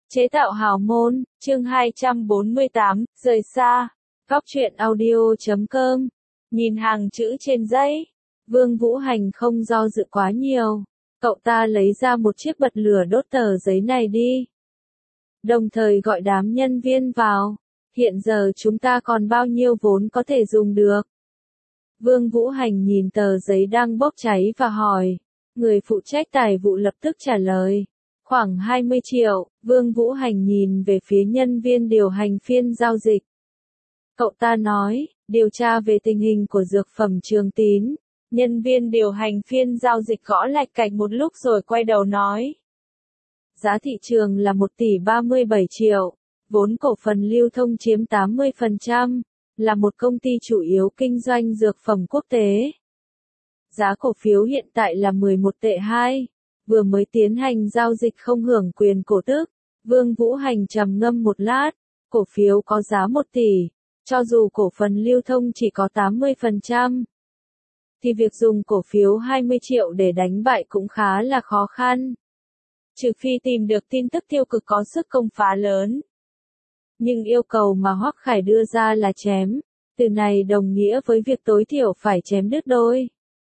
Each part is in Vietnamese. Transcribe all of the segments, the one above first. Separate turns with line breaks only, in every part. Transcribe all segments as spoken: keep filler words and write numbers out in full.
Chế tạo hào môn, chương hai trăm bốn mươi tám, rời xa. Góc truyện audio chấm com. Nhìn hàng chữ trên giấy, Vương Vũ Hành không do dự quá nhiều. Cậu ta lấy ra một chiếc bật lửa đốt tờ giấy này đi. Đồng thời gọi đám nhân viên vào. Hiện giờ chúng ta còn bao nhiêu vốn có thể dùng được? Vương Vũ Hành nhìn tờ giấy đang bốc cháy và hỏi. Người phụ trách tài vụ lập tức trả lời. Khoảng hai mươi triệu, Vương Vũ Hành nhìn về phía nhân viên điều hành phiên giao dịch. Cậu ta nói, điều tra về tình hình của dược phẩm Trường Tín. Nhân viên điều hành phiên giao dịch gõ lạch cạch một lúc rồi quay đầu nói. Giá thị trường là một tỷ ba mươi bảy triệu, vốn cổ phần lưu thông chiếm tám mươi phần trăm, là một công ty chủ yếu kinh doanh dược phẩm quốc tế. Giá cổ phiếu hiện tại là mười một tệ hai. Vừa mới tiến hành giao dịch không hưởng quyền cổ tức. Vương Vũ Hành trầm ngâm một lát, cổ phiếu có giá một tỷ, cho dù cổ phần lưu thông chỉ có tám mươi phần trăm, thì việc dùng cổ phiếu hai mươi triệu để đánh bại cũng khá là khó khăn. Trừ phi tìm được tin tức tiêu cực có sức công phá lớn. Nhưng yêu cầu mà Hoắc Khải đưa ra là chém, từ này đồng nghĩa với việc tối thiểu phải chém đứt đôi.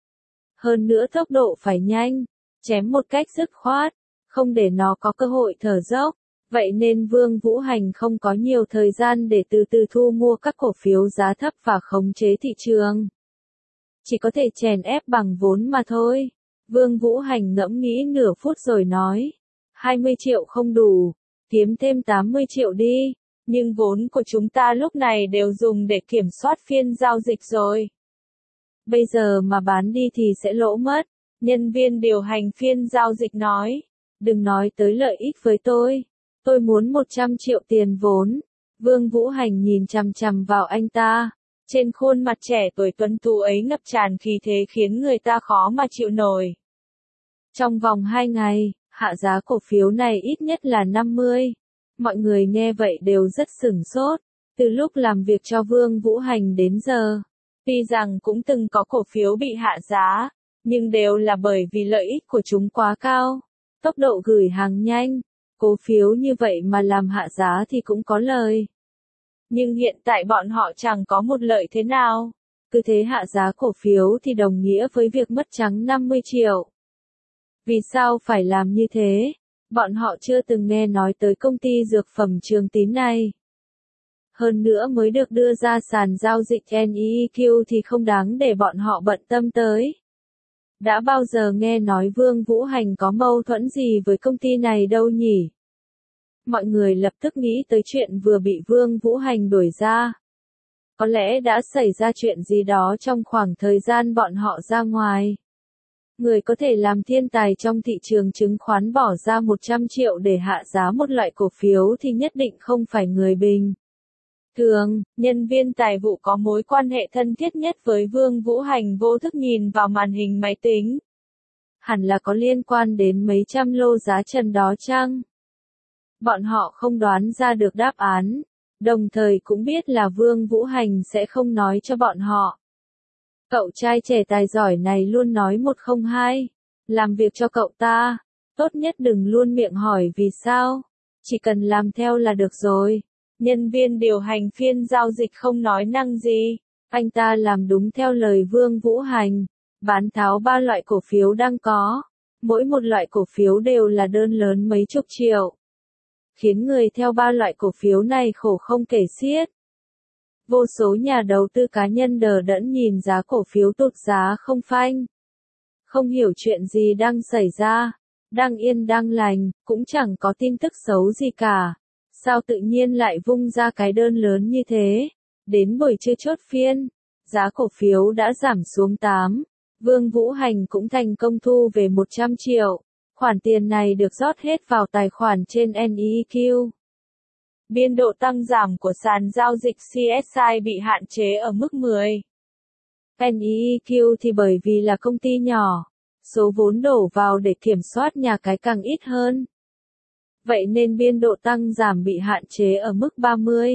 Hơn nữa tốc độ phải nhanh. Chém một cách dứt khoát, không để nó có cơ hội thở dốc. Vậy nên Vương Vũ Hành không có nhiều thời gian để từ từ thu mua các cổ phiếu giá thấp và khống chế thị trường. Chỉ có thể chèn ép bằng vốn mà thôi. Vương Vũ Hành ngẫm nghĩ nửa phút rồi nói. hai mươi triệu không đủ, kiếm thêm tám mươi triệu đi. Nhưng vốn của chúng ta lúc này đều dùng để kiểm soát phiên giao dịch rồi. Bây giờ mà bán đi thì sẽ lỗ mất. Nhân viên điều hành phiên giao dịch nói, đừng nói tới lợi ích với tôi, tôi muốn một trăm triệu tiền vốn. Vương Vũ Hành nhìn chằm chằm vào anh ta, trên khuôn mặt trẻ tuổi tuấn tú ấy ngập tràn khí thế khiến người ta khó mà chịu nổi. Trong vòng hai ngày, hạ giá cổ phiếu này ít nhất là năm mươi. Mọi người nghe vậy đều rất sửng sốt, từ lúc làm việc cho Vương Vũ Hành đến giờ, tuy rằng cũng từng có cổ phiếu bị hạ giá. Nhưng đều là bởi vì lợi ích của chúng quá cao, tốc độ gửi hàng nhanh, cổ phiếu như vậy mà làm hạ giá thì cũng có lời. Nhưng hiện tại bọn họ chẳng có một lợi thế nào, cứ thế hạ giá cổ phiếu thì đồng nghĩa với việc mất trắng năm mươi triệu. Vì sao phải làm như thế? Bọn họ chưa từng nghe nói tới công ty dược phẩm Trường Tín này. Hơn nữa mới được đưa ra sàn giao dịch en e quy thì không đáng để bọn họ bận tâm tới. Đã bao giờ nghe nói Vương Vũ Hành có mâu thuẫn gì với công ty này đâu nhỉ? Mọi người lập tức nghĩ tới chuyện vừa bị Vương Vũ Hành đuổi ra. Có lẽ đã xảy ra chuyện gì đó trong khoảng thời gian bọn họ ra ngoài. Người có thể làm thiên tài trong thị trường chứng khoán bỏ ra một trăm triệu để hạ giá một loại cổ phiếu thì nhất định không phải người bình thường. Nhân viên tài vụ có mối quan hệ thân thiết nhất với Vương Vũ Hành vô thức nhìn vào màn hình máy tính. Hẳn là có liên quan đến mấy trăm lô giá trần đó chăng? Bọn họ không đoán ra được đáp án, đồng thời cũng biết là Vương Vũ Hành sẽ không nói cho bọn họ. Cậu trai trẻ tài giỏi này luôn nói một không hai, làm việc cho cậu ta, tốt nhất đừng luôn miệng hỏi vì sao, chỉ cần làm theo là được rồi. Nhân viên điều hành phiên giao dịch không nói năng gì, anh ta làm đúng theo lời Vương Vũ Hành, bán tháo ba loại cổ phiếu đang có, mỗi một loại cổ phiếu đều là đơn lớn mấy chục triệu, khiến người theo ba loại cổ phiếu này khổ không kể xiết. Vô số nhà đầu tư cá nhân đờ đẫn nhìn giá cổ phiếu tụt giá không phanh, không hiểu chuyện gì đang xảy ra, đang yên đang lành, cũng chẳng có tin tức xấu gì cả. Sao tự nhiên lại vung ra cái đơn lớn như thế? Đến buổi trưa chốt phiên, giá cổ phiếu đã giảm xuống tám. Vương Vũ Hành cũng thành công thu về một trăm triệu. Khoản tiền này được rót hết vào tài khoản trên en e quy. Biên độ tăng giảm của sàn giao dịch xê ét i bị hạn chế ở mức mười. en e quy thì bởi vì là công ty nhỏ, số vốn đổ vào để kiểm soát nhà cái càng ít hơn. Vậy nên biên độ tăng giảm bị hạn chế ở mức ba mươi.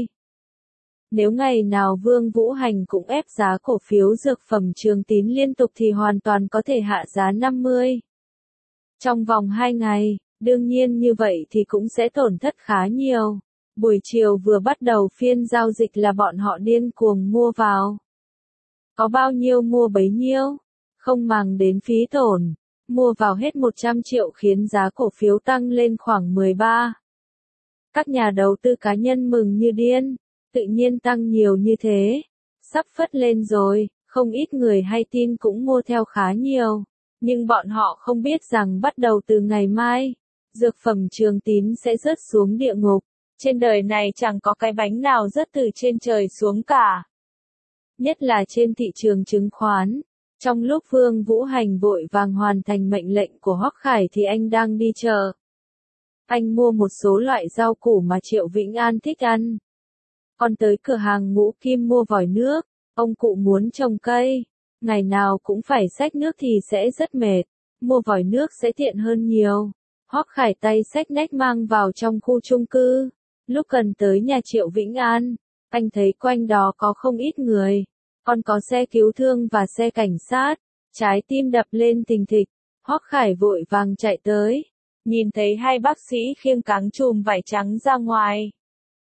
Nếu ngày nào Vương Vũ Hành cũng ép giá cổ phiếu dược phẩm Trường Tín liên tục thì hoàn toàn có thể hạ giá năm mươi. Trong vòng hai ngày, Đương nhiên như vậy thì cũng sẽ tổn thất khá nhiều. Buổi chiều vừa bắt đầu phiên giao dịch là bọn họ điên cuồng mua vào. Có bao nhiêu mua bấy nhiêu, không màng đến phí tổn. Mua vào hết một trăm triệu khiến giá cổ phiếu tăng lên khoảng mười ba. Các nhà đầu tư cá nhân mừng như điên, tự nhiên tăng nhiều như thế. Sắp phất lên rồi, không ít người hay tin cũng mua theo khá nhiều. Nhưng bọn họ không biết rằng bắt đầu từ ngày mai, dược phẩm Trường Tín sẽ rớt xuống địa ngục. Trên đời này chẳng có cái bánh nào rớt từ trên trời xuống cả. Nhất là trên thị trường chứng khoán. Trong lúc Vương Vũ Hành vội vàng hoàn thành mệnh lệnh của Hoắc Khải thì anh đang đi chợ. Anh mua một số loại rau củ mà Triệu Vĩnh An thích ăn. Còn tới cửa hàng Ngũ Kim mua vòi nước, ông cụ muốn trồng cây. Ngày nào cũng phải xách nước thì sẽ rất mệt, mua vòi nước sẽ tiện hơn nhiều. Hoắc Khải tay xách nách mang vào trong khu chung cư. Lúc gần tới nhà Triệu Vĩnh An, anh thấy quanh đó có không ít người. Còn có xe cứu thương và xe cảnh sát, trái tim đập lên thình thịch. Hoắc Khải vội vàng chạy tới, nhìn thấy hai bác sĩ khiêng cáng chùm vải trắng ra ngoài.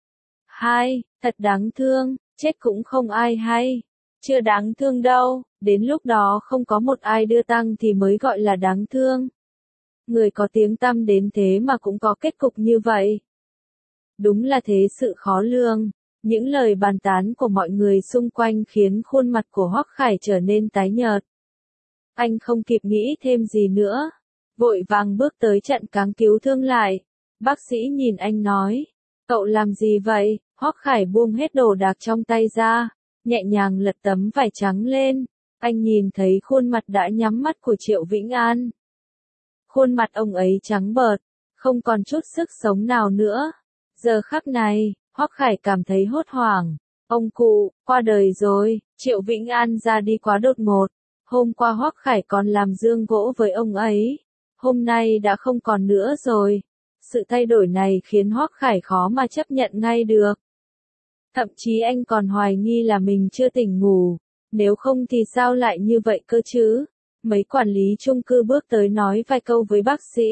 Hai, thật đáng thương, chết cũng không ai hay. Chưa đáng thương đâu, đến lúc đó không có một ai đưa tang thì mới gọi là đáng thương. Người có tiếng tăm đến thế mà cũng có kết cục như vậy. Đúng là thế sự khó lường. Những lời bàn tán của mọi người xung quanh khiến khuôn mặt của Hoắc Khải trở nên tái nhợt. Anh không kịp nghĩ thêm gì nữa, vội vàng bước tới chặn cáng cứu thương lại. Bác sĩ nhìn anh nói, cậu làm gì vậy? Hoắc Khải buông hết đồ đạc trong tay ra, nhẹ nhàng lật tấm vải trắng lên. Anh nhìn thấy khuôn mặt đã nhắm mắt của Triệu Vĩnh An. Khuôn mặt ông ấy trắng bợt, không còn chút sức sống nào nữa. Giờ khắc này, Hoắc Khải cảm thấy hốt hoảng. Ông cụ, qua đời rồi. Triệu Vĩnh An ra đi quá đột ngột. Hôm qua Hoắc Khải còn làm dương gỗ với ông ấy. Hôm nay đã không còn nữa rồi. Sự thay đổi này khiến Hoắc Khải khó mà chấp nhận ngay được. Thậm chí anh còn hoài nghi là mình chưa tỉnh ngủ. Nếu không thì sao lại như vậy cơ chứ? Mấy quản lý chung cư bước tới nói vài câu với bác sĩ.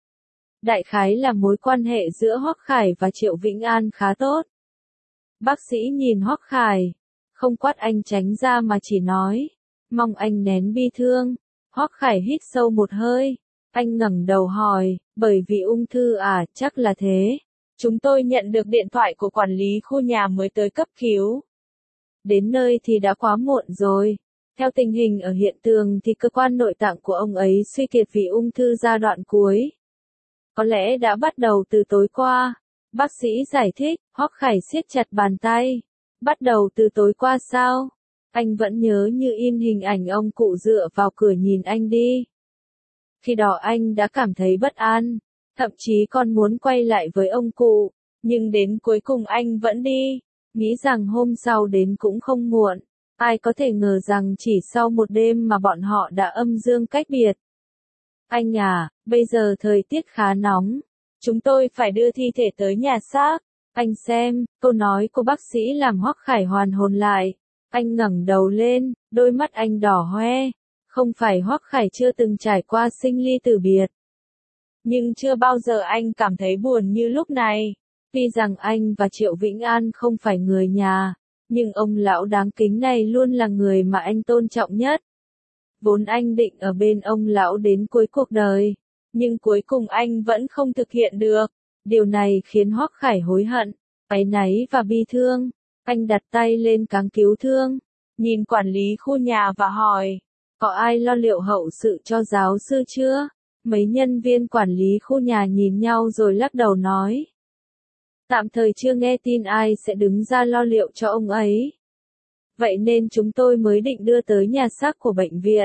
Đại khái là mối quan hệ giữa Hoắc Khải và Triệu Vĩnh An khá tốt. Bác sĩ nhìn Hoắc Khải, không quát anh tránh ra mà chỉ nói, mong anh nén bi thương. Hoắc Khải hít sâu một hơi, anh ngẩng đầu hỏi, bởi vì ung thư à? Chắc là thế. Chúng tôi nhận được điện thoại của quản lý khu nhà mới tới cấp cứu. Đến nơi thì đã quá muộn rồi. Theo tình hình ở hiện trường thì cơ quan nội tạng của ông ấy suy kiệt vì ung thư giai đoạn cuối. Có lẽ đã bắt đầu từ tối qua. Bác sĩ giải thích. Hoắc Khải siết chặt bàn tay. Bắt đầu từ tối qua sao? Anh vẫn nhớ như in hình ảnh ông cụ dựa vào cửa nhìn anh đi. Khi đó anh đã cảm thấy bất an, thậm chí còn muốn quay lại với ông cụ, nhưng đến cuối cùng anh vẫn đi, nghĩ rằng hôm sau đến cũng không muộn. Ai có thể ngờ rằng chỉ sau một đêm mà bọn họ đã âm dương cách biệt. Anh à, bây giờ thời tiết khá nóng. Chúng tôi phải đưa thi thể tới nhà xác. Anh xem, câu nói của bác sĩ làm Hoắc Khải hoàn hồn lại. Anh ngẩng đầu lên, đôi mắt anh đỏ hoe. Không phải Hoắc Khải chưa từng trải qua sinh ly tử biệt. Nhưng chưa bao giờ anh cảm thấy buồn như lúc này. Tuy rằng anh và Triệu Vĩnh An không phải người nhà, nhưng ông lão đáng kính này luôn là người mà anh tôn trọng nhất. Vốn anh định ở bên ông lão đến cuối cuộc đời, nhưng cuối cùng anh vẫn không thực hiện được. Điều này khiến Hoắc Khải hối hận, áy náy và bi thương. Anh đặt tay lên cáng cứu thương, nhìn quản lý khu nhà và hỏi, có ai lo liệu hậu sự cho giáo sư chưa? Mấy nhân viên quản lý khu nhà nhìn nhau rồi lắc đầu nói, tạm thời chưa nghe tin ai sẽ đứng ra lo liệu cho ông ấy. Vậy nên chúng tôi mới định đưa tới nhà xác của bệnh viện.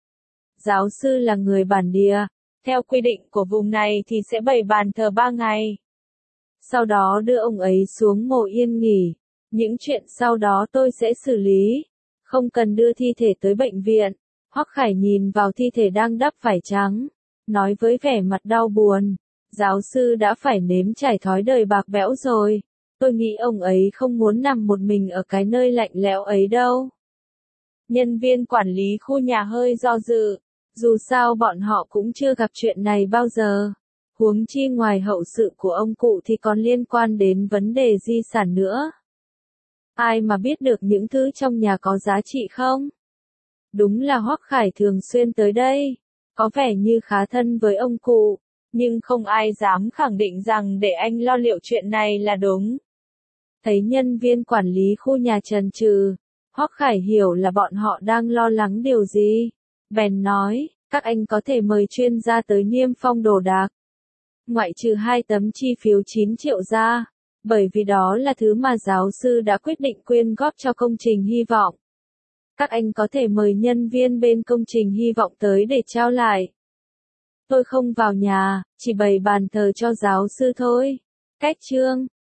Giáo sư là người bản địa, theo quy định của vùng này thì sẽ bày bàn thờ ba ngày. Sau đó đưa ông ấy xuống mộ yên nghỉ. Những chuyện sau đó tôi sẽ xử lý. Không cần đưa thi thể tới bệnh viện. Hoắc Khải nhìn vào thi thể đang đắp vải trắng, nói với vẻ mặt đau buồn, giáo sư đã phải nếm trải thói đời bạc bẽo rồi. Tôi nghĩ ông ấy không muốn nằm một mình ở cái nơi lạnh lẽo ấy đâu. Nhân viên quản lý khu nhà hơi do dự, dù sao bọn họ cũng chưa gặp chuyện này bao giờ. Huống chi ngoài hậu sự của ông cụ thì còn liên quan đến vấn đề di sản nữa. Ai mà biết được những thứ trong nhà có giá trị không? Đúng là Hoắc Khải thường xuyên tới đây, có vẻ như khá thân với ông cụ, nhưng không ai dám khẳng định rằng để anh lo liệu chuyện này là đúng. Thấy nhân viên quản lý khu nhà chần chừ, Hoắc Khải hiểu là bọn họ đang lo lắng điều gì. Bèn nói, các anh có thể mời chuyên gia tới niêm phong đồ đạc. Ngoại trừ hai tấm chi phiếu chín triệu ra, bởi vì đó là thứ mà giáo sư đã quyết định quyên góp cho công trình hy vọng. Các anh có thể mời nhân viên bên công trình hy vọng tới để trao lại. Tôi không vào nhà, chỉ bày bàn thờ cho giáo sư thôi. Cách chương